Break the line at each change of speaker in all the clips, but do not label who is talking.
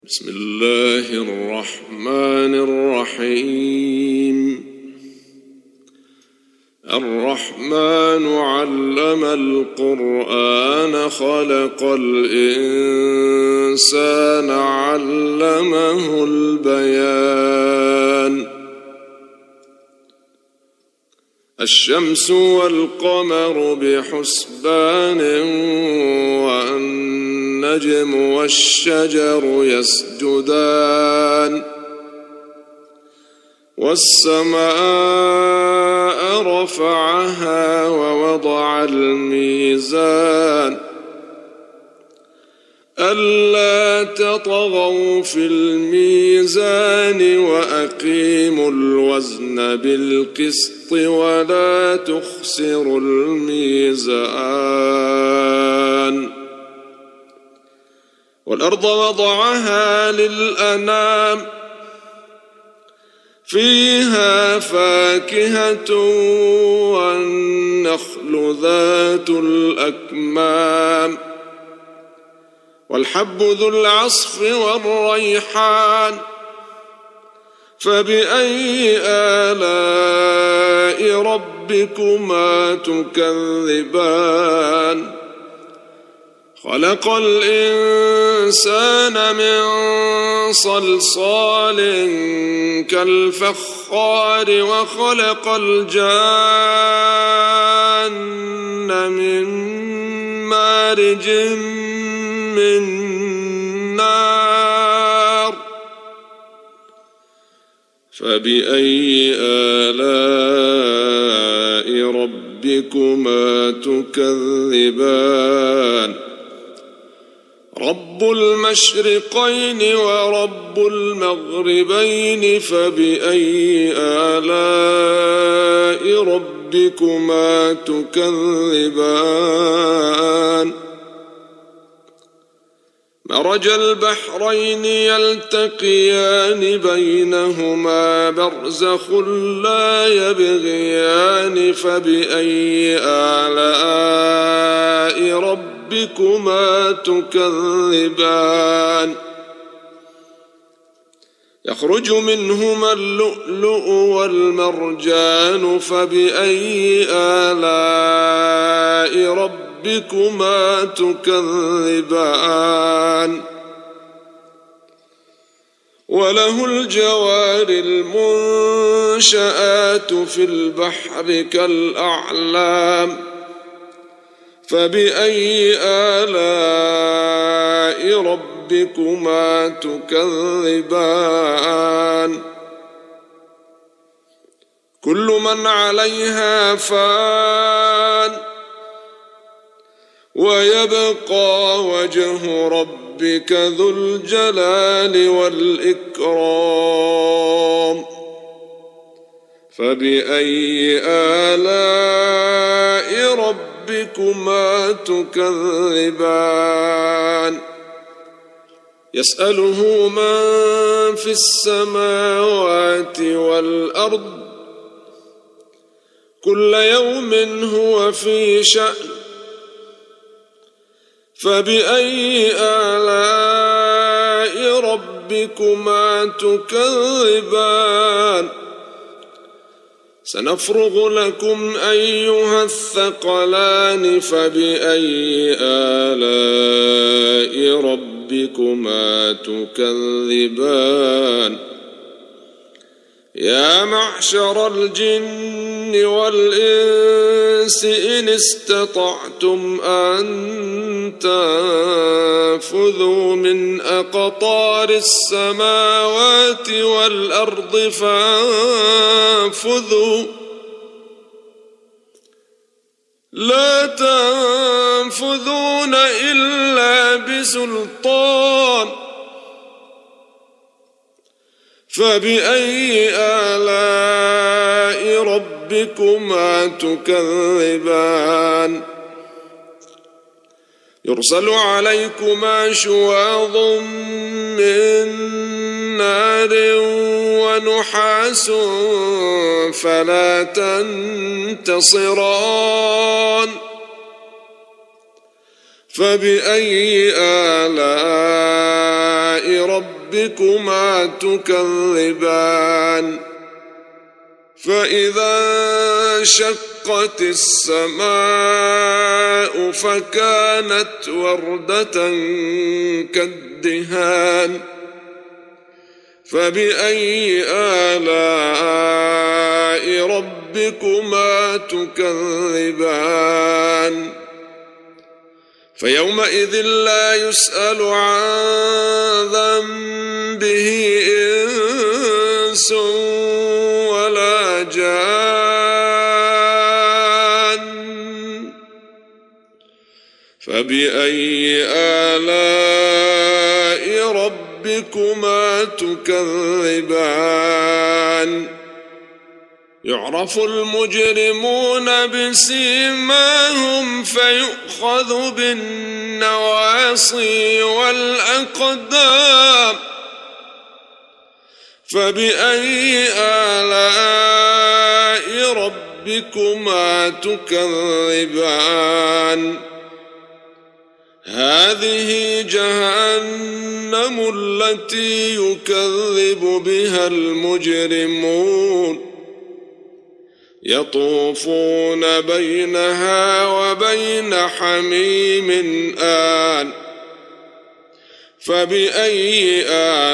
بسم الله الرحمن الرحيم. الرحمن علم القرآن خلق الإنسان علمه البيان. الشمس والقمر بحسبان والنجم والشجر يسجدان والسماء رفعها ووضع الميزان ألا تطغوا في الميزان وأقيموا الوزن بالقسط ولا تخسروا الميزان. والأرض وضعها للأنام فيها فاكهة والنخل ذات الأكمام والحب ذو العصف والريحان فبأي آلاء ربكما تكذبان. خلق الإنسان من صلصال كالفخار وخلق الجان من مارج من نار فبأي آلاء ربكما تكذبان. رب المشرقين ورب المغربين فبأي آلاء ربكما تكذبان. مرج البحرين يلتقيان بينهما برزخ لا يبغيان فبأي آلاء ربكما تكذبان. يخرج منهما اللؤلؤ والمرجان فبأي آلاء ربكما تكذبان. وله الجوار المنشآت في البحر كالأعلام فبأي آلاء ربكما تكذبان. كل من عليها فان ويبقى وجه ربك ذو الجلال والإكرام فبأي آلاء ربكما تكذبان. يسأله من في السماوات والأرض كل يوم هو في شأن فبأي آلاء ربكما تكذبان. سنفرغ لكم أيها الثقلان فبأي آلاء ربكما تكذبان. يا معشر الجن والإنس إن استطعتم أن تنفذوا من أقطار السماوات والأرض فانفذوا لا تنفذون إلا بسلطان فبأي آلاء ربكما تكذبان. يرسل عليكما شواظ من نار ونحاس فلا تنتصران فبأي آلاء ربكما تكذبان فإذا انشقت السماء فكانت وردة كالدهان فبأي آلاء ربكما تكذبان فيومئذ لا يسأل عن ذنبه إنس ولا جان فبأي آلاء ربكما تكذبان يعرف المجرمون بسيماهم فيؤخذ بالنواصي والأقدام فبأي آلاء ربكما تكذبان هذه جهنم التي يكذب بها المجرمون يطوفون بينها وبين حميم آن فبأي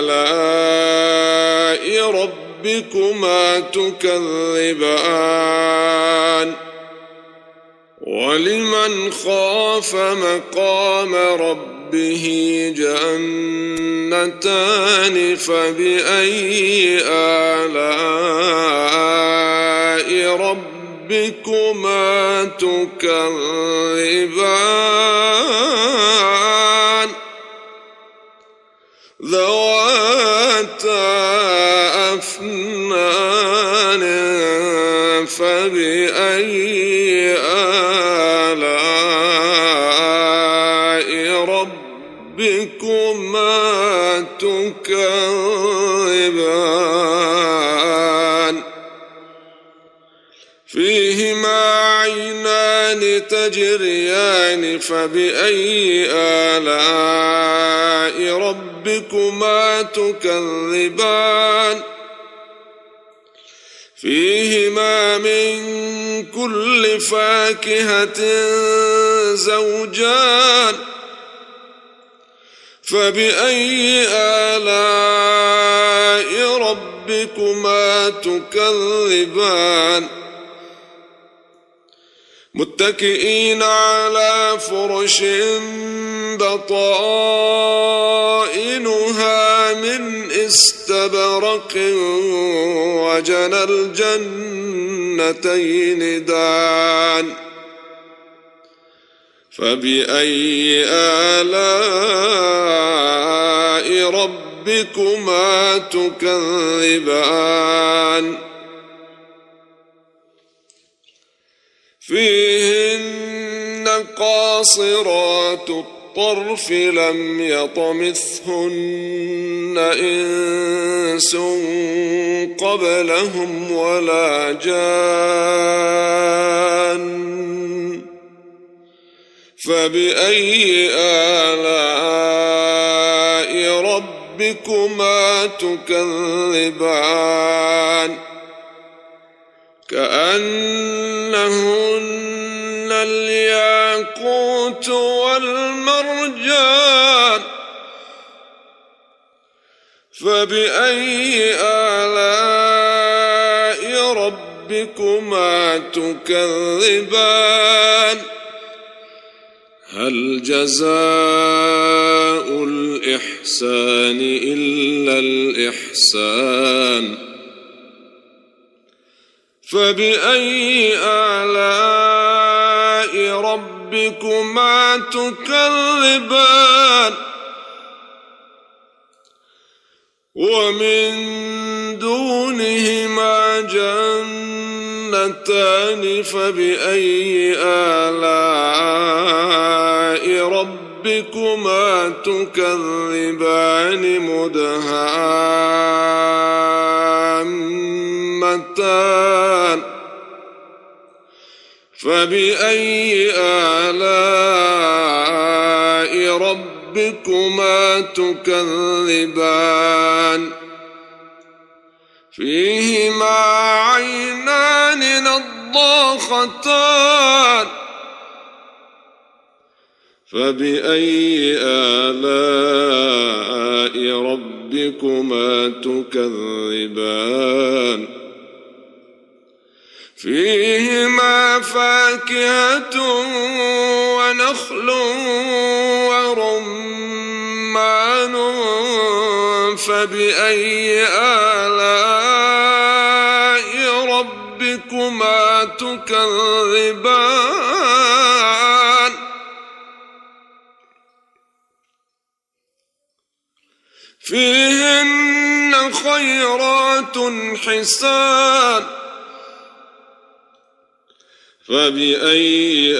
آلاء ربكما تكذبان ولمن خاف مقام ربه جنتان فبأي آلاء ربكما تكذبان ذواتا أفنان فبأي آلاء ربكما تكذبان فيهما عينان تجريان فبأي آلاء ربكما تكذبان فيهما من كل فاكهة زوجان فبأي آلاء ربكما تكذبان متكئين على فرش بطائنها من استبرق وجنى الجنتين دان فبأي آلاء ربكما تكذبان فيهن قاصرات الطرف لم يطمثهن إنس قبلهم ولا جان فبأي آلاء ربكما تكذبان كأنهن الياقوت والمرجان فبأي آلاء ربكما تكذبان هل جزاء الإحسان إلا الإحسان فبأي آلاء ربكما تكذبان ومن دونهما جنتان فبأي آلاء ربكما تكذبان مدهامتان فبأي آلاء ربكما ربكما تكذبان فيهما عينان نضاختان فبأي آلاء ربكما تكذبان فيهما فاكهة ونخل ورمان فبأي آلاء ربكما تكذبان فيهن خيرات حسان فبأي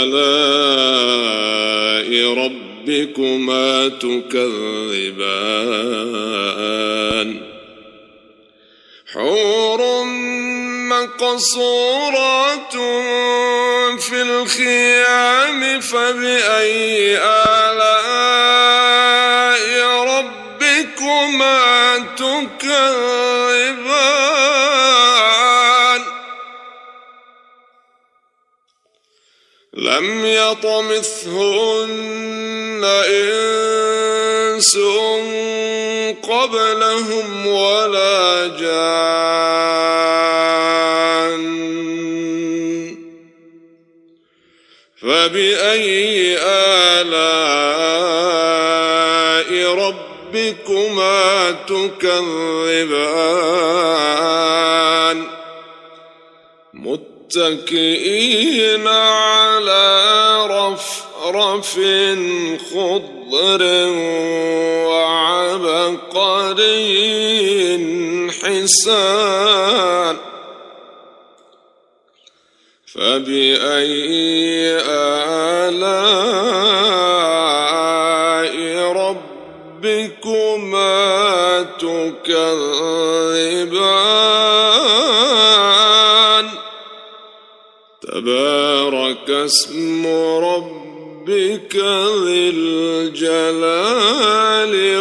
آلاء ربكما تكذبان حور مقصورات في الخيام فبأي آلاء ربكما تكذبان لم يطمثهن إنس قبلهم ولا جان فبأي آلاء ربكما تكذبان متكئين على رفرف خضر وعبقري حسان فبأي آلاء ربكما تكذبان تبارك اسم ربك ذي الجلال